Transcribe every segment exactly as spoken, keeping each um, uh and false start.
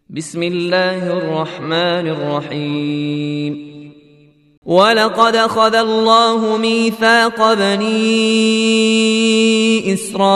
بسم الله الرحمن الرحيم. ولقد أخذ الله ميثاق بني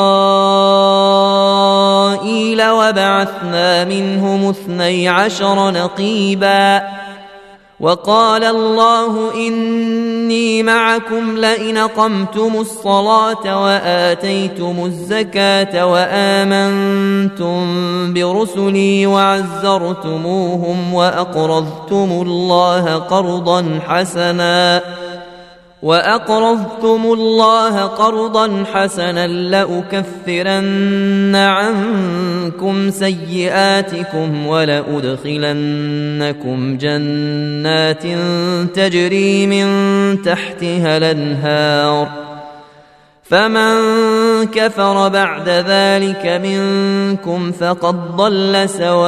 إسرائيل وبعثنا منهم اثني عشر نقيبا وقال الله إني معكم لئن أقمتم الصلاة وآتيتم الزكاة وآمنتم برسلي وعزرتموهم وأقرضتم الله قرضا حسنا وأقرضتم الله قرضا حسنا لأكفرن عنكم سيئاتكم ولأدخلنكم جنات تجري من تحتها الأنهار فمن كفر بعد ذلك منكم فقد ضل سواء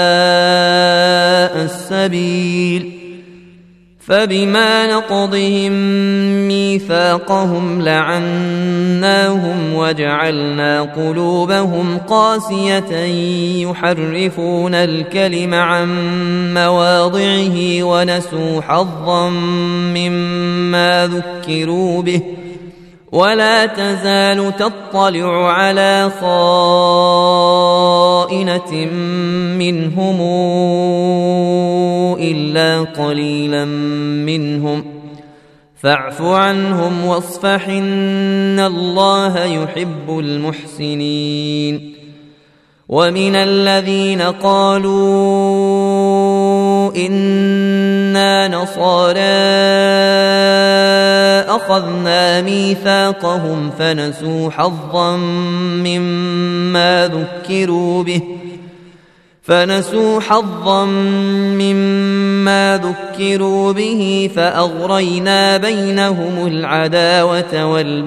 السبيل. فبما نقضهم ميثاقهم لعناهم وجعلنا قلوبهم قاسية يحرفون الكلم عن مواضعه ونسوا حظا مما ذكروا به ولا تزال تطلع على خائنة منهم إلا قليلا منهم فاعف عنهم واصفح إن الله يحب المحسنين. ومن الذين قالوا إنا نصارى أخذنا ميثاقهم فنسوا حظا مما ذكروا به فنسوا حظا مما ذكروا به فأغرينا بينهم العداوة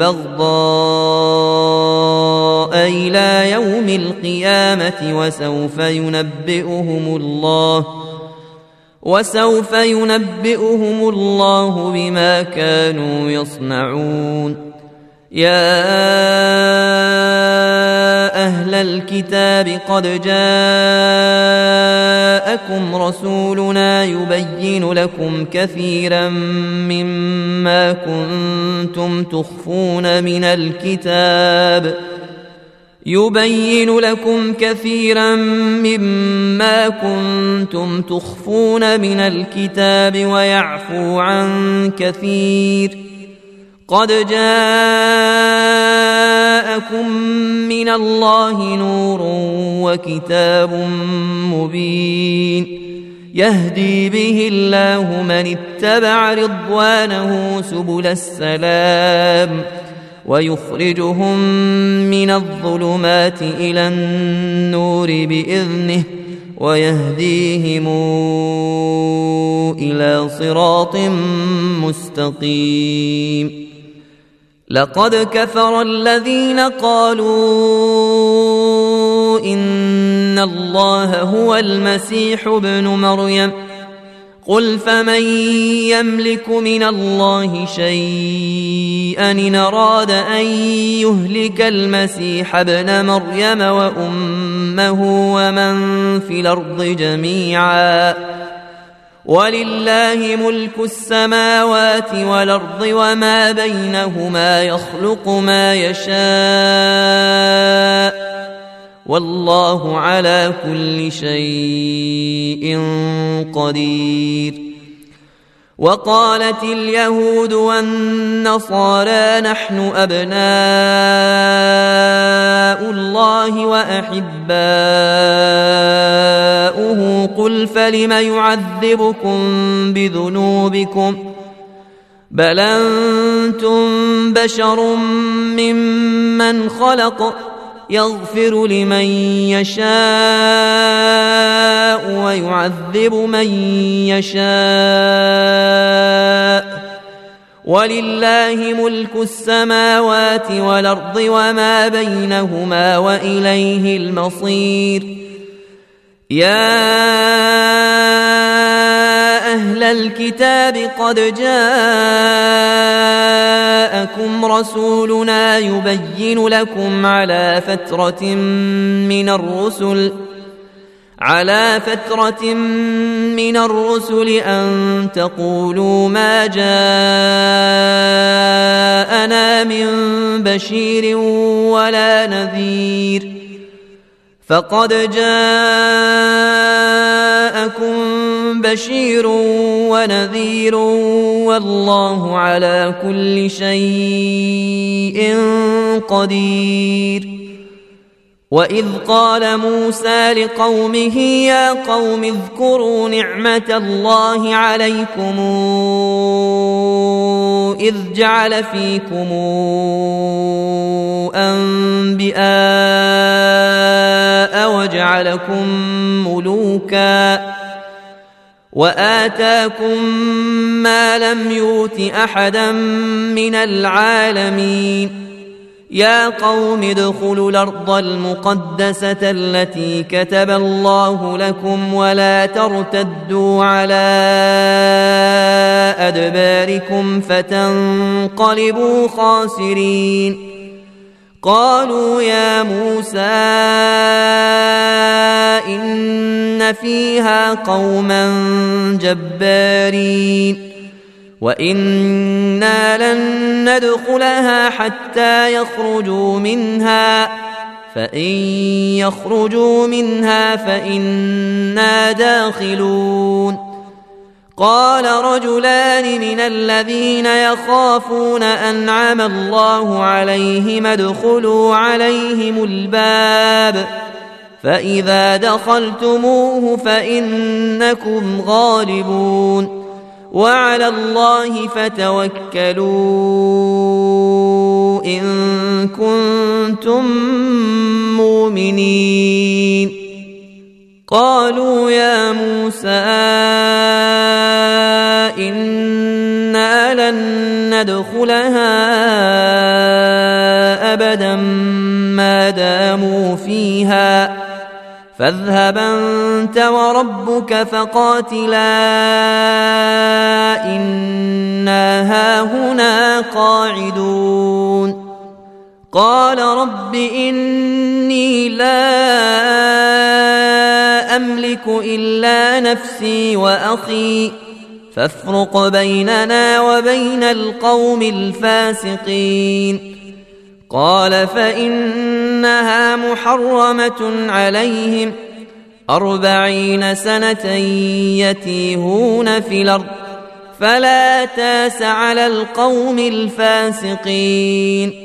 والبغضاء إلى يوم القيامة وسوف ينبئهم الله وسوف ينبئهم الله بما كانوا يصنعون. يا أهل الكتاب قد جاءكم رسولنا يبين لكم كثيرا مما كنتم تخفون من الكتاب يبين لكم كثيرا مما كنتم تخفون من الكتاب ويعفو عن كثير. قد جاءكم من الله نور وكتاب مبين يهدي به الله من اتبع رضوانه سبل السلام ويخرجهم من الظلمات إلى النور بإذنه ويهديهم إلى صراط مستقيم. لقد كفر الذين قالوا إن الله هو المسيح ابن مريم قل فمن يملك من الله شيئا إن أراد أن يهلك المسيح ابن مريم وأمه ومن في الأرض جميعا ولله ملك السماوات والأرض وما بينهما يخلق ما يشاء والله على كل شيء قدير. وقالت اليهود والنصارى نحن أبناء الله وأحباؤه قل فلم يعذبكم بذنوبكم بل أنتم بشر ممن خلق يغفر لمن يشاء ويعذب من يشاء ولله ملك السماوات والأرض وما بينهما وإليه المصير. يا أهل الكتاب قد جاءكم رسولنا يبين لكم على فترة من الرسل على فترة من الرسل أن تقولوا ما جاءنا من بشير ولا نذير فقد جاءكم بشير ونذير والله على كل شيء قدير. وإذ قال موسى لقومه يا قوم اذكروا نعمة الله عليكم إذ جعل فيكم أنبياء وجعلكم ملوكا وآتاكم ما لم يؤت أحدا من العالمين. يا قوم ادخلوا الأرض المقدسة التي كتب الله لكم ولا ترتدوا على أدباركم فتنقلبوا خاسرين. قالوا يا موسى إن فيها قوما جبارين وإنا لن ندخلها حتى يخرجوا منها فإن يخرجوا منها فإنا داخلون. قال رجلان من الذين يخافون أنعم الله عليهم ادخلوا عليهم الباب فإذا دخلتموه فإنكم غالبون وعلى الله فتوكلوا إن كنتم مؤمنين. قالوا يا موسى إنا لن ندخلها أبدا ما داموا فيها فاذهب أنت وربك فقاتلا إنا هاهنا قاعدون. قال رب إني لا أملك إلا نفسي وأخي فافرق بيننا وبين القوم الفاسقين. قال فإنها محرمة عليهم أربعين سنة يتيهون في الأرض فلا تاس على القوم الفاسقين.